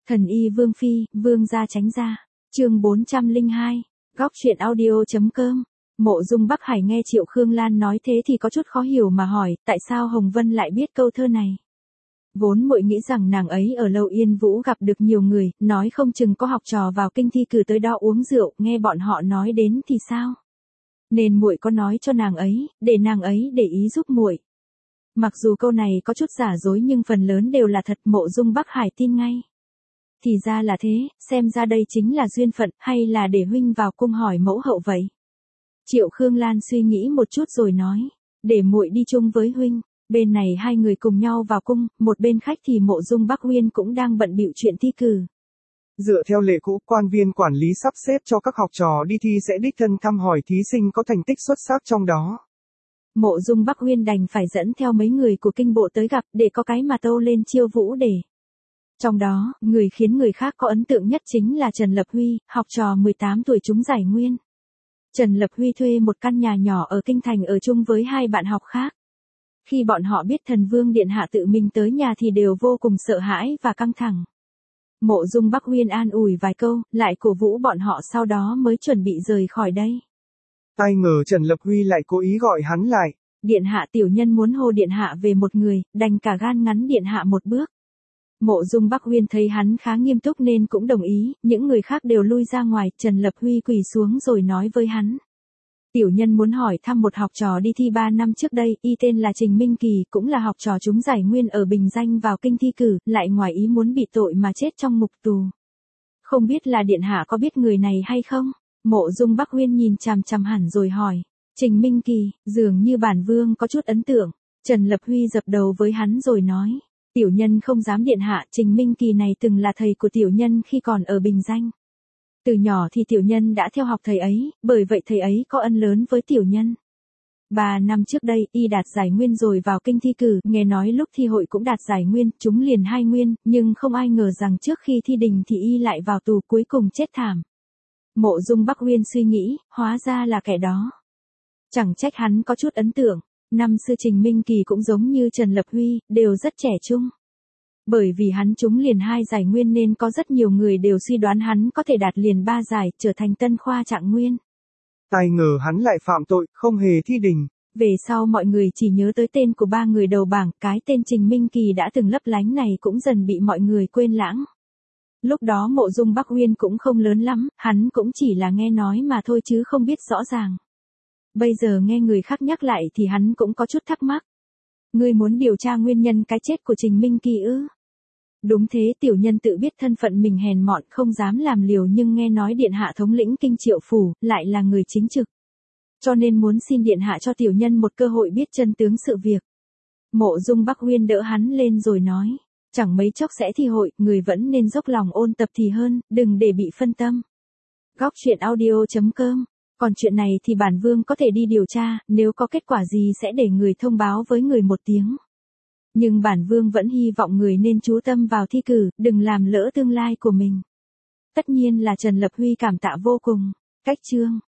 Thần y Vương Phi, Vương gia tránh ra. Chương 402. Góc truyện audio.com. Mộ Dung Bắc Hải nghe Triệu Khương Lan nói thế thì có chút khó hiểu mà hỏi, tại sao Hồng Vân lại biết câu thơ này? Vốn muội nghĩ rằng nàng ấy ở Lâu Yên Vũ gặp được nhiều người, nói không chừng có học trò vào kinh thi cử tới đó uống rượu, nghe bọn họ nói đến thì sao? Nên muội có nói cho nàng ấy, để nàng ấy để ý giúp muội. Mặc dù câu này có chút giả dối nhưng phần lớn đều là thật. Mộ Dung Bắc Hải tin ngay. Thì ra là thế, xem ra đây chính là duyên phận, hay là để huynh vào cung hỏi mẫu hậu vậy? Triệu Khương Lan suy nghĩ một chút rồi nói, để muội đi chung với huynh. Bên này hai người cùng nhau vào cung, một bên khách thì Mộ Dung Bắc Uyên cũng đang bận bịu chuyện thi cử. Dựa theo lệ cũ, quan viên quản lý sắp xếp cho các học trò đi thi sẽ đích thân thăm hỏi thí sinh có thành tích xuất sắc trong đó. Mộ Dung Bắc Uyên đành phải dẫn theo mấy người của kinh bộ tới gặp để có cái mà tâu lên chiêu vũ để. Trong đó, người khiến người khác có ấn tượng nhất chính là Trần Lập Huy, học trò 18 tuổi trúng giải nguyên. Trần Lập Huy thuê một căn nhà nhỏ ở kinh thành ở chung với hai bạn học khác. Khi bọn họ biết Thần Vương Điện Hạ tự mình tới nhà thì đều vô cùng sợ hãi và căng thẳng. Mộ Dung Bắc Uyên an ủi vài câu, lại cổ vũ bọn họ sau đó mới chuẩn bị rời khỏi đây. Ai ngờ Trần Lập Huy lại cố ý gọi hắn lại. Điện Hạ, tiểu nhân muốn hô Điện Hạ về một người, đành cả gan ngắn Điện Hạ một bước. Mộ Dung Bắc Uyên thấy hắn khá nghiêm túc nên cũng đồng ý, những người khác đều lui ra ngoài, Trần Lập Huy quỳ xuống rồi nói với hắn. Tiểu nhân muốn hỏi thăm một học trò đi thi 3 năm trước đây, y tên là Trình Minh Kỳ, cũng là học trò trúng giải nguyên ở Bình Danh vào kinh thi cử, lại ngoài ý muốn bị tội mà chết trong ngục tù. Không biết là Điện Hạ có biết người này hay không? Mộ Dung Bắc Uyên nhìn chằm chằm hẳn rồi hỏi. Trình Minh Kỳ, dường như bản vương có chút ấn tượng. Trần Lập Huy dập đầu với hắn rồi nói. Tiểu nhân không dám Điện Hạ, Trình Minh Kỳ này từng là thầy của tiểu nhân khi còn ở Bình Danh. Từ nhỏ thì tiểu nhân đã theo học thầy ấy, bởi vậy thầy ấy có ân lớn với tiểu nhân. 3 năm trước đây, y đạt giải nguyên rồi vào kinh thi cử, nghe nói lúc thi hội cũng đạt giải nguyên, trúng liền 2 nguyên, nhưng không ai ngờ rằng trước khi thi đình thì y lại vào tù, cuối cùng chết thảm. Mộ Dung Bắc Uyên suy nghĩ, hóa ra là kẻ đó. Chẳng trách hắn có chút ấn tượng, năm xưa Trình Minh Kỳ cũng giống như Trần Lập Huy, đều rất trẻ trung. Bởi vì hắn trúng liền 2 giải nguyên nên có rất nhiều người đều suy đoán hắn có thể đạt liền 3 giải, trở thành tân khoa trạng nguyên. Ai ngờ hắn lại phạm tội, không hề thi đình. Về sau mọi người chỉ nhớ tới tên của 3 người đầu bảng, cái tên Trình Minh Kỳ đã từng lấp lánh này cũng dần bị mọi người quên lãng. Lúc đó Mộ Dung Bắc Uyên cũng không lớn lắm, hắn cũng chỉ là nghe nói mà thôi chứ không biết rõ ràng. Bây giờ nghe người khác nhắc lại thì hắn cũng có chút thắc mắc. Ngươi muốn điều tra nguyên nhân cái chết của Trình Minh Kỳ ư? Đúng thế, tiểu nhân tự biết thân phận mình hèn mọn không dám làm liều nhưng nghe nói Điện Hạ thống lĩnh kinh Triệu phủ, lại là người chính trực. Cho nên muốn xin Điện Hạ cho tiểu nhân một cơ hội biết chân tướng sự việc. Mộ Dung Bắc Uyên đỡ hắn lên rồi nói. Chẳng mấy chốc sẽ thi hội, người vẫn nên dốc lòng ôn tập thì hơn, đừng để bị phân tâm. Góc truyện audio.com. Còn chuyện này thì bản vương có thể đi điều tra, nếu có kết quả gì sẽ để người thông báo với người một tiếng. Nhưng bản vương vẫn hy vọng người nên chú tâm vào thi cử, đừng làm lỡ tương lai của mình. Tất nhiên là Trần Lập Huy cảm tạ vô cùng. Cách chương.